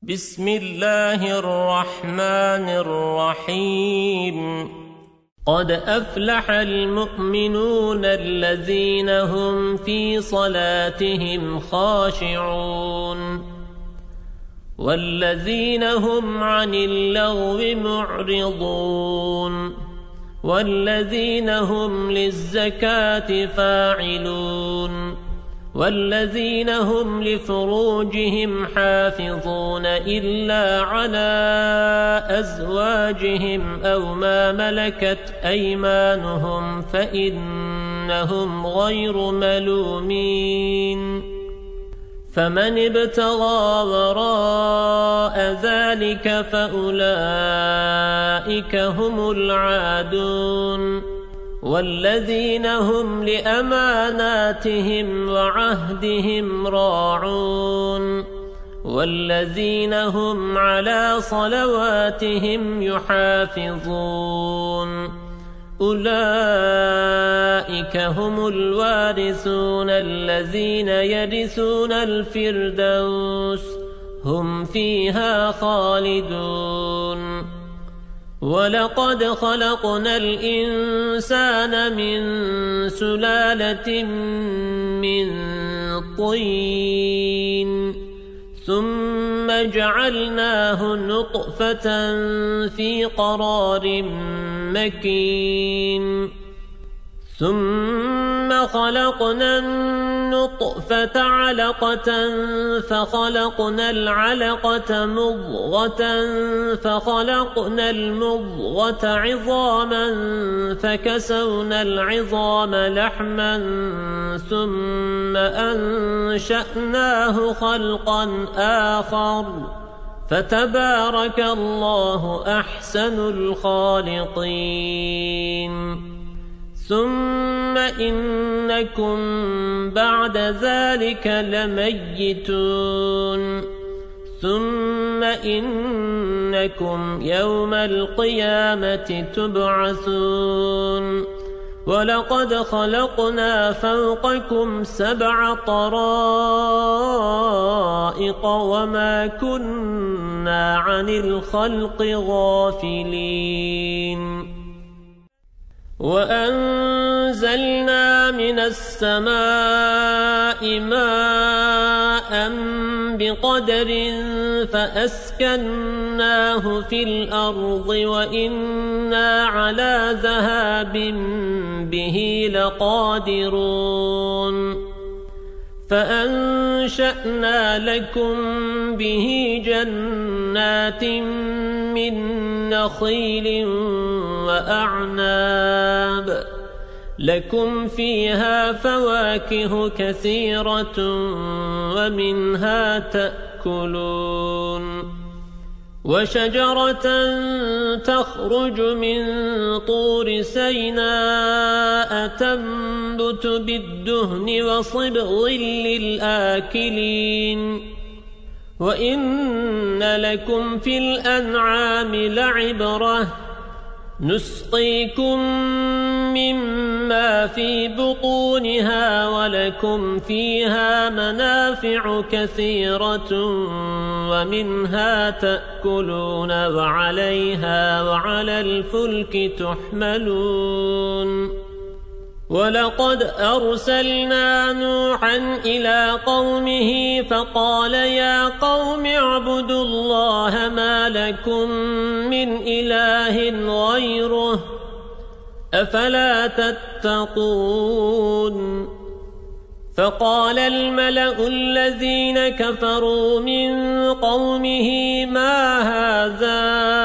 بسم الله الرحمن الرحيم قد أفلح المؤمنون الذين هم في صلاتهم خاشعون والذين هم عن اللغو معرضون والذين هم للزكاة فاعلون والذين هم لفروجهم حافظون إلا على أزواجهم أو ما ملكت أيمانهم فإنهم غير ملومين فمن ابتغى وراء ذلك فأولئك هم العادون والذين هم لأماناتهم وعهدهم راعون والذين هم على صلواتهم يحافظون أولئك هم الوارثون الذين يرثون الفردوس هم فيها خالدون ولقد خلقنا الإنسان من سلالة من طين ثم جعلناه نطفة في قرار مكين ثم خلقنا النطفة علقة فخلقنا العلقة مضغة فخلقنا المضغة عظاما فكسونا العظام لحما ثم أنشأناه خلقا آخر فتبارك الله أحسن الخالقين ثم إنكم بعد ذلك لميتون ثم إنكم يوم القيامة تبعثون ولقد خلقنا فوقكم 7 طرائق وما كنا عن الخلق غافلين وأنزلنا من السماء ماء بقدر فأسكناه في الأرض وإنا على ذهاب به لقادرون فأنشأنا لكم به جنات من نخيل وأعناب لكم فيها فواكه كثيرة ومنها تأكلون وشجرة تخرج من طور سيناء تنبت بالدهن وصبغ للآكلين وإن لكم في الأنعام لعبرة نسقيكم مما في بطونها ولكم فيها منافع كثيرة ومنها تأكلون وعليها وعلى الفلك تحملون ولقد أرسلنا نوحا إلى قومه فقال يا قوم اعبدوا الله ما لكم من إله غيره أفلا تتقون فقال الملأ الذين كفروا من قومه ما هذا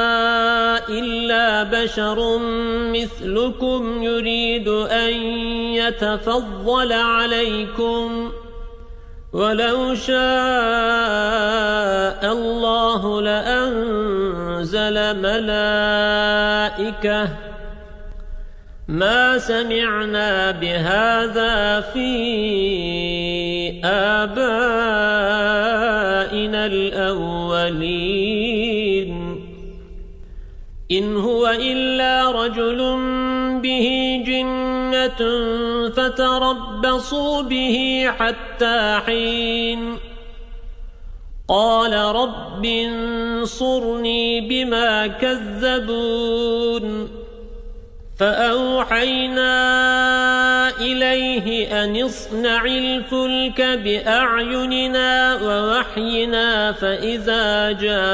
إلا بشر مثلكم يريد أن يتفضل عليكم ولو شاء الله لأنزل ملائكة ما سمعنا بهذا في آبائنا الأولين إن هو إلا رجل به جنة فتربصوا به حتى حين قال رب انصرني بما كذبون فأوحينا إليه أن اصنع الفلك بأعيننا ووحينا فإذا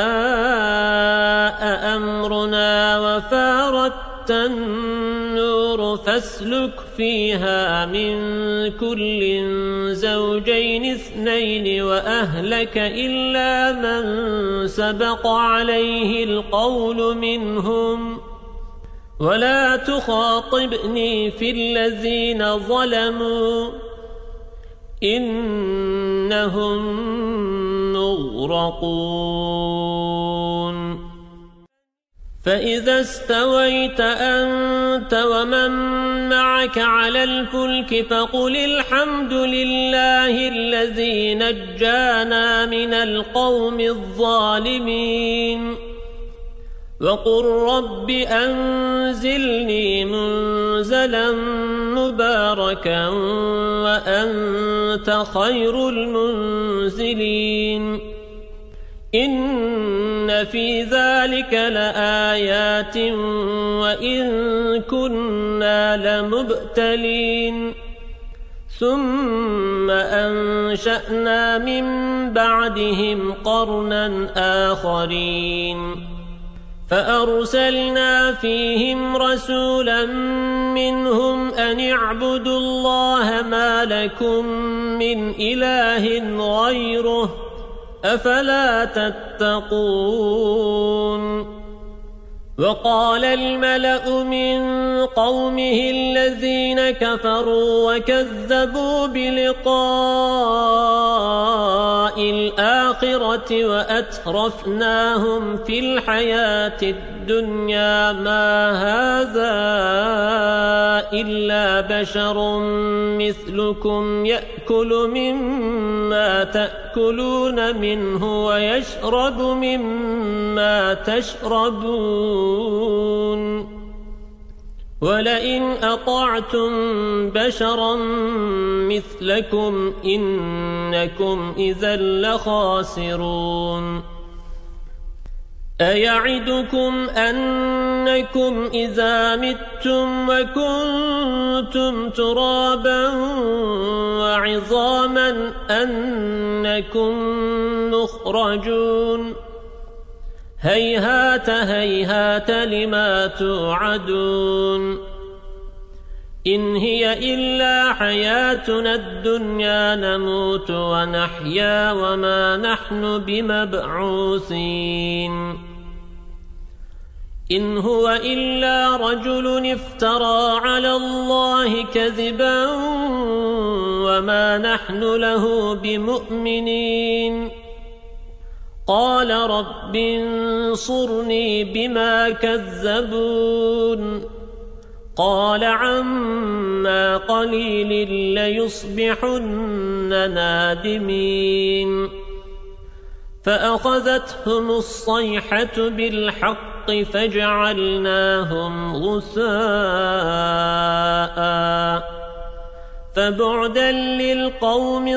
جاء أمرنا وفارت النور فاسلك فيها من كل زوجين اثنين وأهلك إلا من سبق عليه القول منهم ولا تخاطبني في الذين ظلموا إنهم مغرقون فإذا استويت أنت ومن معك على الفلك فقل الحمد لله الذي نجانا من القوم الظالمين وقل رب أنزلني منزلا مباركا وأنت خير المنزلين إن في ذلك لآيات وإن كنا لمبتلين ثم أنشأنا من بعدهم قرنا آخرين فأرسلنا فيهم رسولا منهم أن اعبدوا الله ما لكم من إله غيره أفلا تتقون وقال الملأ من قومه الذين كفروا وكذبوا بلقاء الآخرة وأترفناهم في الحياة الدنيا ما هذا إلا بشر مثلكم يأكل مما تأكلون منه ويشرب مما تشربون ولئن أطعتم بشرا مثلكم إنكم إذا لخاسرون أيعدكم أنكم إذا متم وكنتم ترابا وعظاما أنكم مخرجون هيهات هيهات لما توعدون إن هي إلا حياتنا الدنيا نموت ونحيا وما نحن بمبعوثين إن هو إلا رجل افترى على الله كذبا وما نحن له بمؤمنين قال رب انصرني بما كذبون قال عما قليل ليصبحن نادمين فأخذتهم الصيحة بالحق فجعلناهم غثاء فبعدا للقوم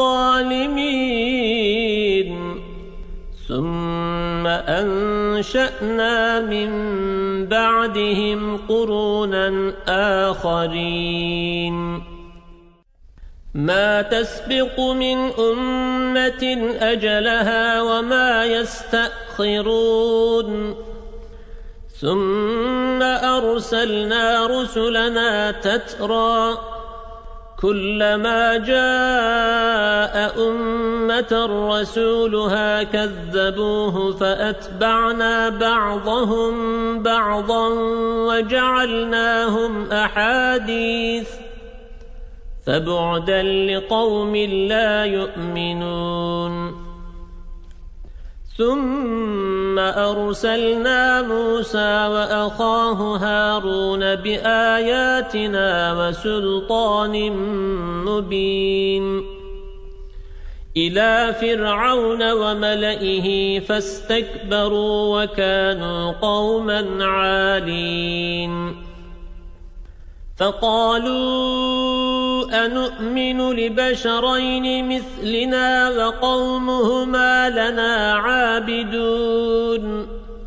الظالمين ثم أنشأنا من بعدهم قرونا آخرين ما تسبق من أمة أجلها وما يستأخرون ثم أرسلنا رسلنا تترى كلما جاء أمة رسولها كذبوه فأتبعنا بعضهم بعضا وجعلناهم أحاديث فبعدا لقوم لا يؤمنون ثم أرسلنا موسى وأخاه هارون بآياتنا وسلطان مبين إلى فرعون وملئه فاستكبروا وكانوا قوما عالين فقالوا أنؤمن لبشرين مثلنا وقومهما لنا عابدون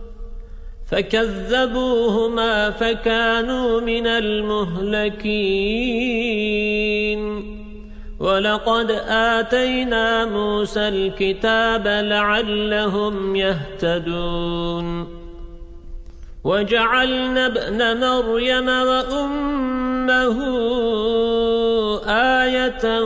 فكذبوهما فكانوا من المهلكين ولقد آتينا موسى الكتاب لعلهم يهتدون وجعلنا ابن مريم وأمه آية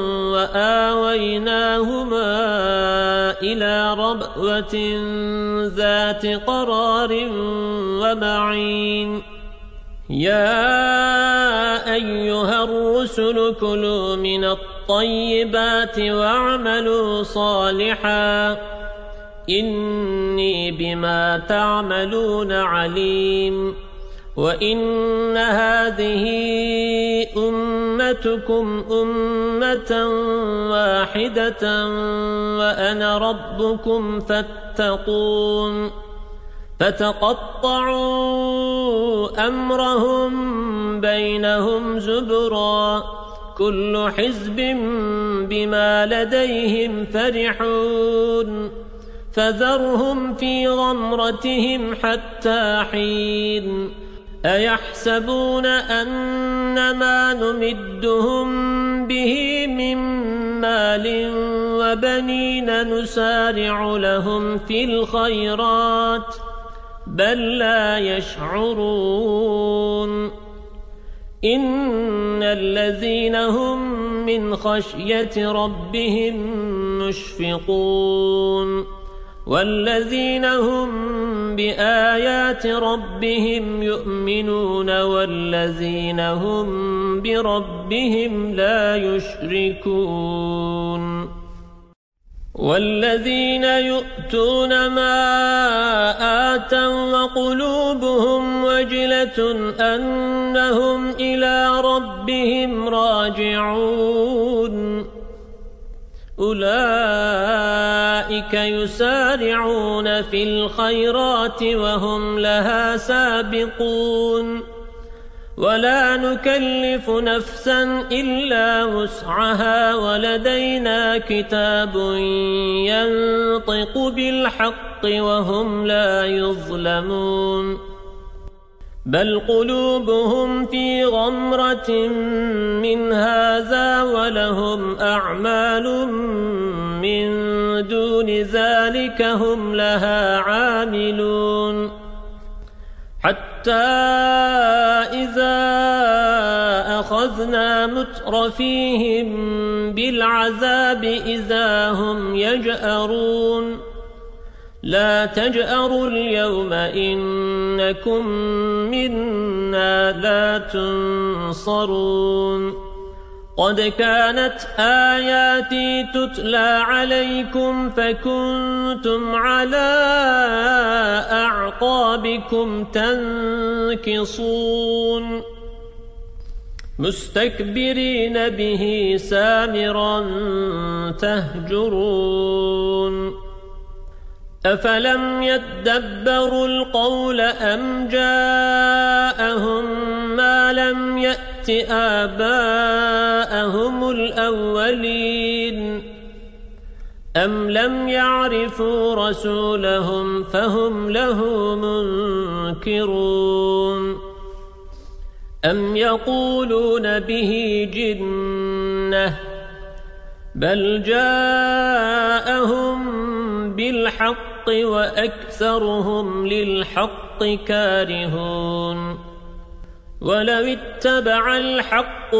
وآويناهما إلى ربوة ذات قرار ومعين يا أيها الرسل كلوا من الطيبات واعملوا صالحا إني بما تعملون عليم وإن هذه أمتكم أمة واحدة وأنا ربكم فاتقون فتقطعوا أمرهم بينهم زبرا كل حزب بما لديهم فرحون فذرهم في غمرتهم حتى حين أيحسبون أنما نمدهم به من مال وبنين نسارع لهم في الخيرات بل لا يشعرون إن الذين هم من خشية ربهم مشفقون والذين هم بآيات ربهم يؤمنون والذين هم بربهم لا يشركون والذين يؤتون ما آتوا وقلوبهم وجلة أنهم إلى ربهم راجعون أولئك يسارعون في الخيرات وهم لها سابقون ولا نكلف نفسا إلا وسعها ولدينا كتاب ينطق بالحق وهم لا يظلمون بل قلوبهم في غمرة من هذا ولهم أعمال من دون ذلك هم لها عاملون حتى إذا أخذنا مترفيهم بالعذاب إذا هم يجأرون لا تجأروا اليوم إنكم منا لا تنصرون قد كانت آياتي تتلى عليكم فكنتم على أعقابكم تنكصون مستكبرين به سامرا تهجرون أفلم يدبروا القول أم جاءهم ما لم يأت آباءهم الأولين أم لم يعرفوا رسولهم فهم له منكرون أم يقولون به جنة بل جاءهم بالحق وأكثرهم للحق كارهون ولو اتبع الحق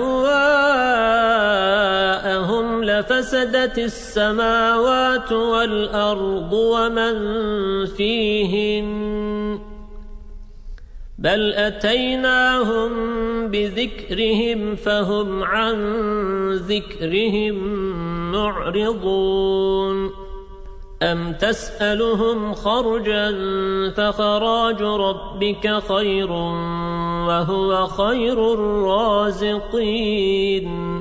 أهواءهم لفسدت السماوات والأرض ومن فيهن بل أتيناهم بذكرهم فهم عن ذكرهم معرضون أم تسألهم خرجا فخراج ربك خير وهو خير الرازقين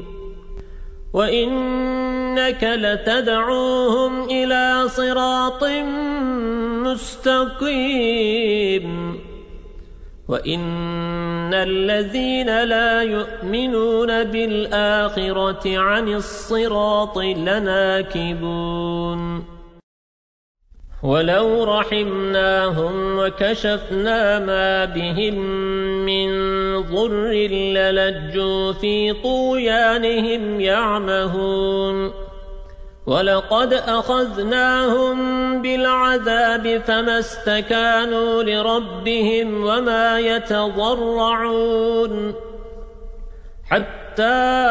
وإنك لتدعوهم إلى صراط مستقيم وَإِنَّ الَّذِينَ لَا يُؤْمِنُونَ بِالْآخِرَةِ عَنِ الصِّرَاطِ لَنَاكِبُونَ وَلَوْ رَحِمْنَاهُمْ وَكَشَفْنَا مَا بِهِمْ مِنْ ضُرٍّ لَلَجُّوا فِي طُغْيَانِهِمْ يَعْمَهُونَ وَلَقَدْ أَخَذْنَاهُمْ بِالْعَذَابِ فَمَا اسْتَكَانُوا لِرَبِّهِمْ وَمَا يَتَضَرَّعُونَ حَتَّى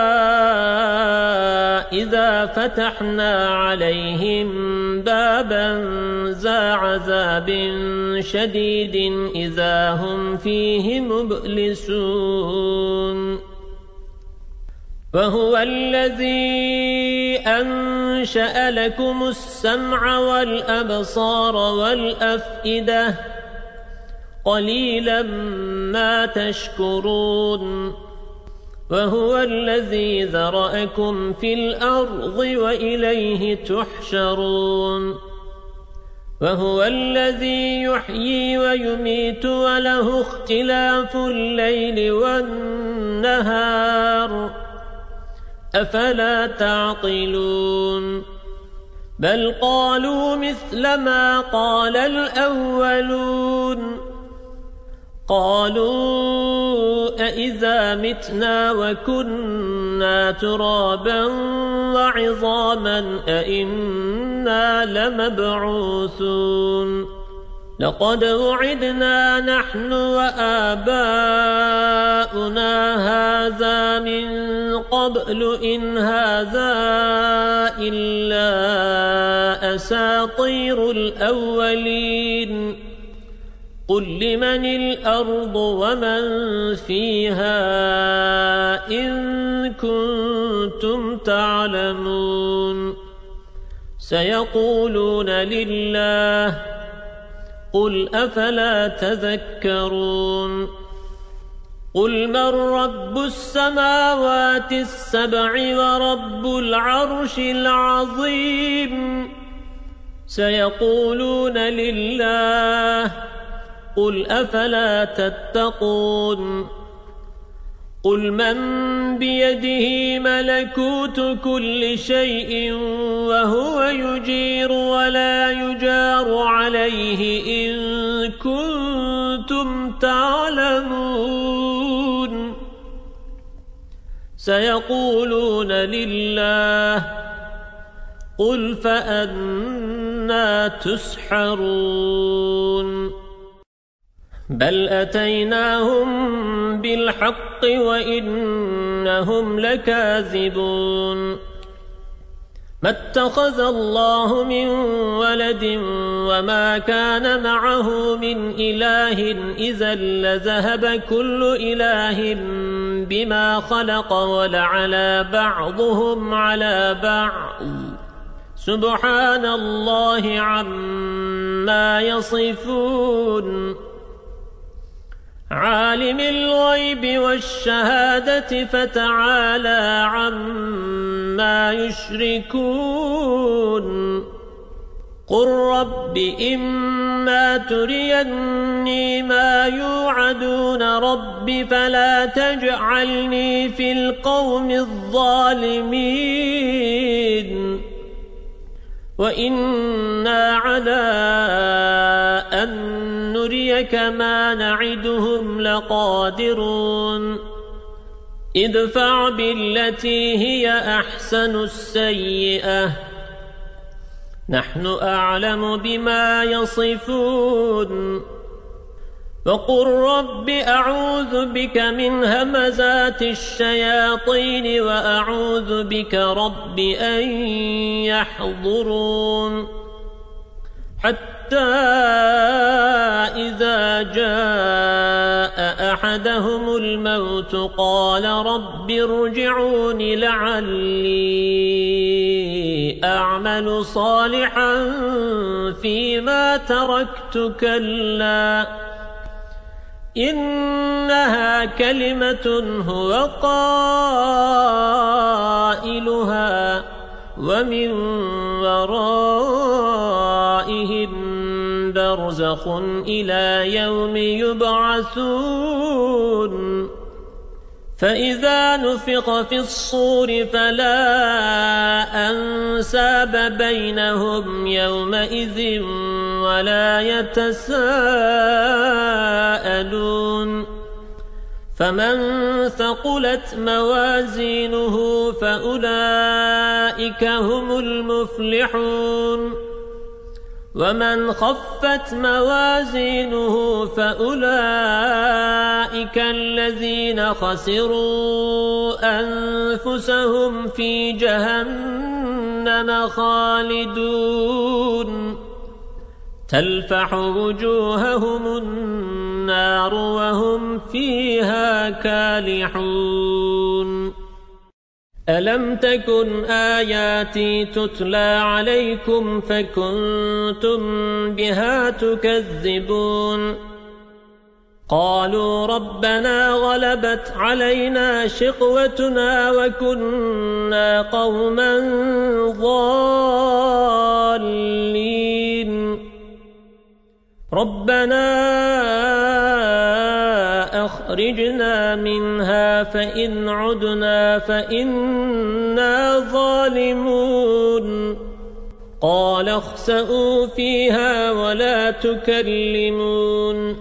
إِذَا فَتَحْنَا عَلَيْهِمْ بَابًا ذَا عَذَابٍ شَدِيدٍ إِذَا هُمْ فِيهِ مُبْلِسُونَ وَهُوَ الَّذِي أَنشَأَ لَكُمُ السَّمْعَ وَالْأَبْصَارَ وَالْأَفْئِدَةَ قَلِيلًا مَا تَشْكُرُونَ وَهُوَ الَّذِي ذَرَأَكُمْ فِي الْأَرْضِ وَإِلَيْهِ تُحْشَرُونَ وَهُوَ الَّذِي يُحْيِي وَيُمِيتُ وَلَهُ اخْتِلَافُ اللَّيْلِ وَالنَّهَارِ أَفَلَا تَعْقِلُونَ بَلْ قَالُوا مِثْلَ مَا قَالَ الْأَوَّلُونَ قَالُوا أَإِذَا مِتْنَا وَكُنَّا تُرَابًا وَعِظَامًا أَإِنَّا لَمَبْعُوثُونَ لَقَدْ وُعِدْنَا نَحْنُ وَآبَاؤُنَا هَذَا مِنْ قَبْلُ إِنْ هَذَا إِلَّا أَسَاطِيرُ الْأَوَّلِينَ قُلْ لِمَنِ الْأَرْضُ وَمَنْ فِيهَا إِن كُنتُمْ تَعْلَمُونَ سَيَقُولُونَ لِلَّهِ قُلْ أَفَلَا تَذَكَّرُونَ قُلْ مَنْ رَبُّ السَّمَاوَاتِ السَّبْعِ وَرَبُّ الْعَرْشِ الْعَظِيمِ سَيَقُولُونَ لِلَّهِ قُلْ أَفَلَا تَتَّقُونَ قُلْ مَنْ بِيَدِهِ مَلَكُوتُ كُلِّ شَيْءٍ وَهُوَ يُجِيرُ وَلَا يُجَارُ عَلَيْهِ إِن كُنتُمْ تَعْلَمُونَ سَيَقُولُونَ لِلَّهِ قُلْ فَأَنَّى تُسْحَرُونَ بَلْ أَتَيْنَاهُمْ بِالْحَقِّ وَإِنَّهُمْ لَكَاذِبُونَ مَا اتَّخَذَ اللَّهُ مِنْ وَلَدٍ وَمَا كَانَ مَعَهُ مِنْ إِلَٰهٍ إِذًا لَذَهَبَ كُلُّ إِلَٰهٍ بِمَا خَلَقَ وَلَعَلَا بَعْضُهُمْ عَلَى بَعْضٍ سُبْحَانَ اللَّهِ عَمَّا يَصِفُونَ عالم الغيب والشهادة فتعالى عما يشركون قل رب إما تريني ما يوعدون رب فلا تجعلني في القوم الظالمين وإنا على أن نريك ما نعدهم لقادرون ادفع بالتي هي أحسن السيئة نحن أعلم بما يصفون وقل رب أعوذ بك من همزات الشياطين وأعوذ بك رب أن يحضرون حتى إذا جاء أحدهم الموت قال رب ارجعون لعلي أعمل صالحا فيما تركت كلا إنها كلمة هو قائلها ومن ورائهم برزخ إلى يوم يبعثون فإذا نفخ في الصور فلا أنساب بينهم يومئذ ولا يتساءلون فمن ثقلت موازينه فأولئك هم المفلحون ومن خفت موازينه فأولئك الذين خسروا أنفسهم في جهنم خالدون تلفح وجوههم النار وهم فيها كالحون ألم تكن آياتي تتلى عليكم فكنتم بها تكذبون قالوا ربنا غلبت علينا شقوتنا وكنا قوما ضالين ربنا أخرجنا منها فإن عدنا فإنا ظالمون قال اخسئوا فيها ولا تكلمون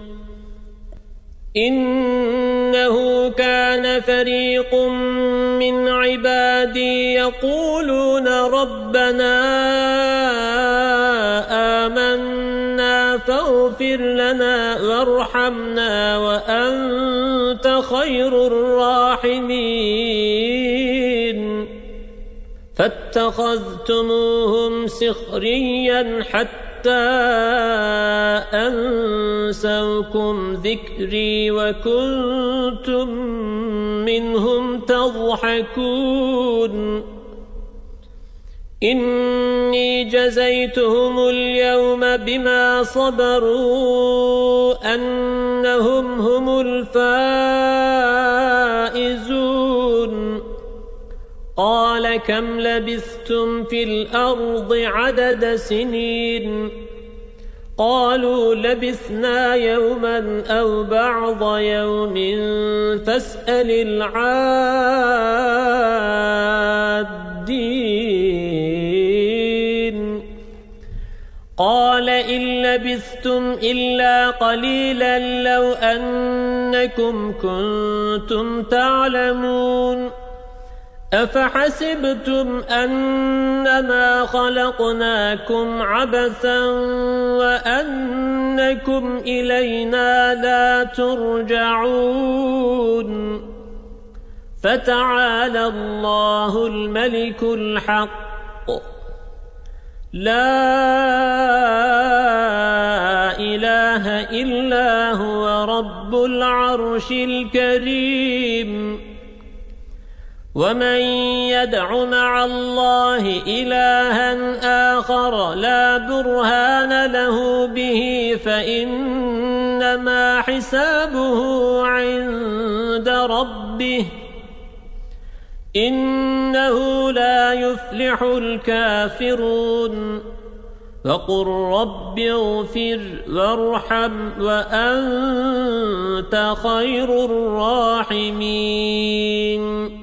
إنه كان فريق من عبادي يقولون ربنا آمنا فاغفر لنا وارحمنا وأنت خير الراحمين فاتخذتموهم سخريا حتى أنسوكم ذكري وكنتم منهم تضحكون إني جزيتهم اليوم بما صبروا أنهم هم الفائزون قال كم لبثتم في الأرض عدد سنين قالوا لبثنا يوما أو بعض يوم فاسأل العادين قال إن لبثتم إلا قليلا لو أنكم كنتم تعلمون أفحسبتم أنما خلقناكم عبثا وأنكم إلينا لا ترجعون فتعالى الله الملك الحق لا إله إلا هو رب العرش الكريم ومن يدع مع الله إلها آخر لا برهان له به فإنما حسابه عند ربه إنه لا يفلح الكافرون وقل رب اغفر وارحم وأنت خير الراحمين